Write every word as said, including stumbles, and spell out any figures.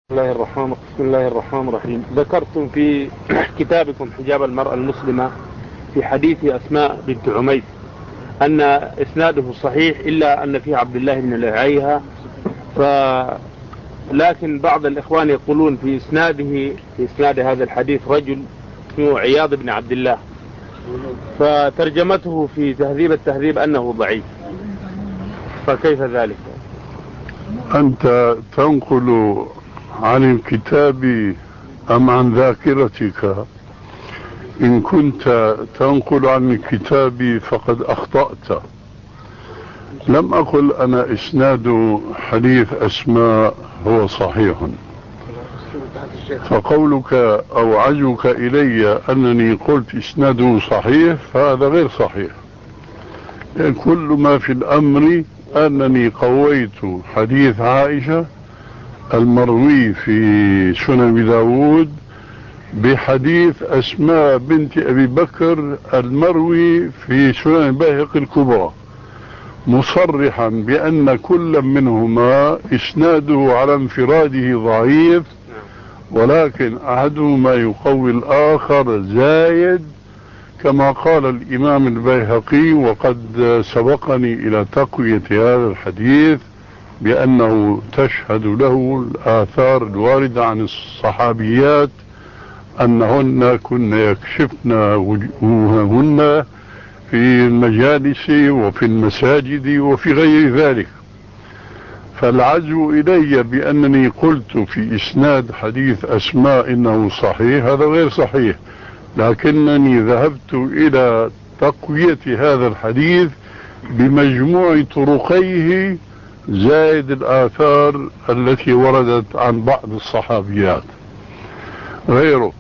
الله الرحمن بسم الله الرحمن الرحيم. ذكرتم في كتابكم حجاب المرأة المسلمة في حديث أسماء بنت عميس أن إسناده صحيح إلا أن فيه عبد الله بن لهيعة، ف لكن بعض الإخوان يقولون في إسناده في إسناد هذا الحديث رجل اسمه عياض بن عبد الله، فترجمته في تهذيب التهذيب أنه ضعيف، فكيف ذلك؟ أنت تنقل عن الكتاب أم عن ذاكرتك؟ إن كنت تنقل عن الكتاب فقد أخطأت. لم أقل أنا إسناد حديث أسماء هو صحيح، فقولك أو عزوك إلي أنني قلت إسناده صحيح فهذا غير صحيح. يعني كل ما في الأمر أنني قويت حديث عائشة المروي في سنن أبي داود بحديث أسماء بنت أبي بكر المروي في سنن البيهقي الكبرى، مصرحا بأن كل منهما إسناده على انفراده ضعيف، ولكن أحدهما يقوي الآخر زايد، كما قال الإمام البيهقي. وقد سبقني إلى تقوية هذا الحديث بأنه تشهد له الآثار الواردة عن الصحابيات أنهن كن يكشفن وجوههن في المجالس وفي المساجد وفي غير ذلك. فالعزو إلي بأنني قلت في إسناد حديث أسماء إنه صحيح هذا غير صحيح، لكنني ذهبت إلى تقوية هذا الحديث بمجموع طرقيه زائد الآثار التي وردت عن بعض الصحابيات غيره.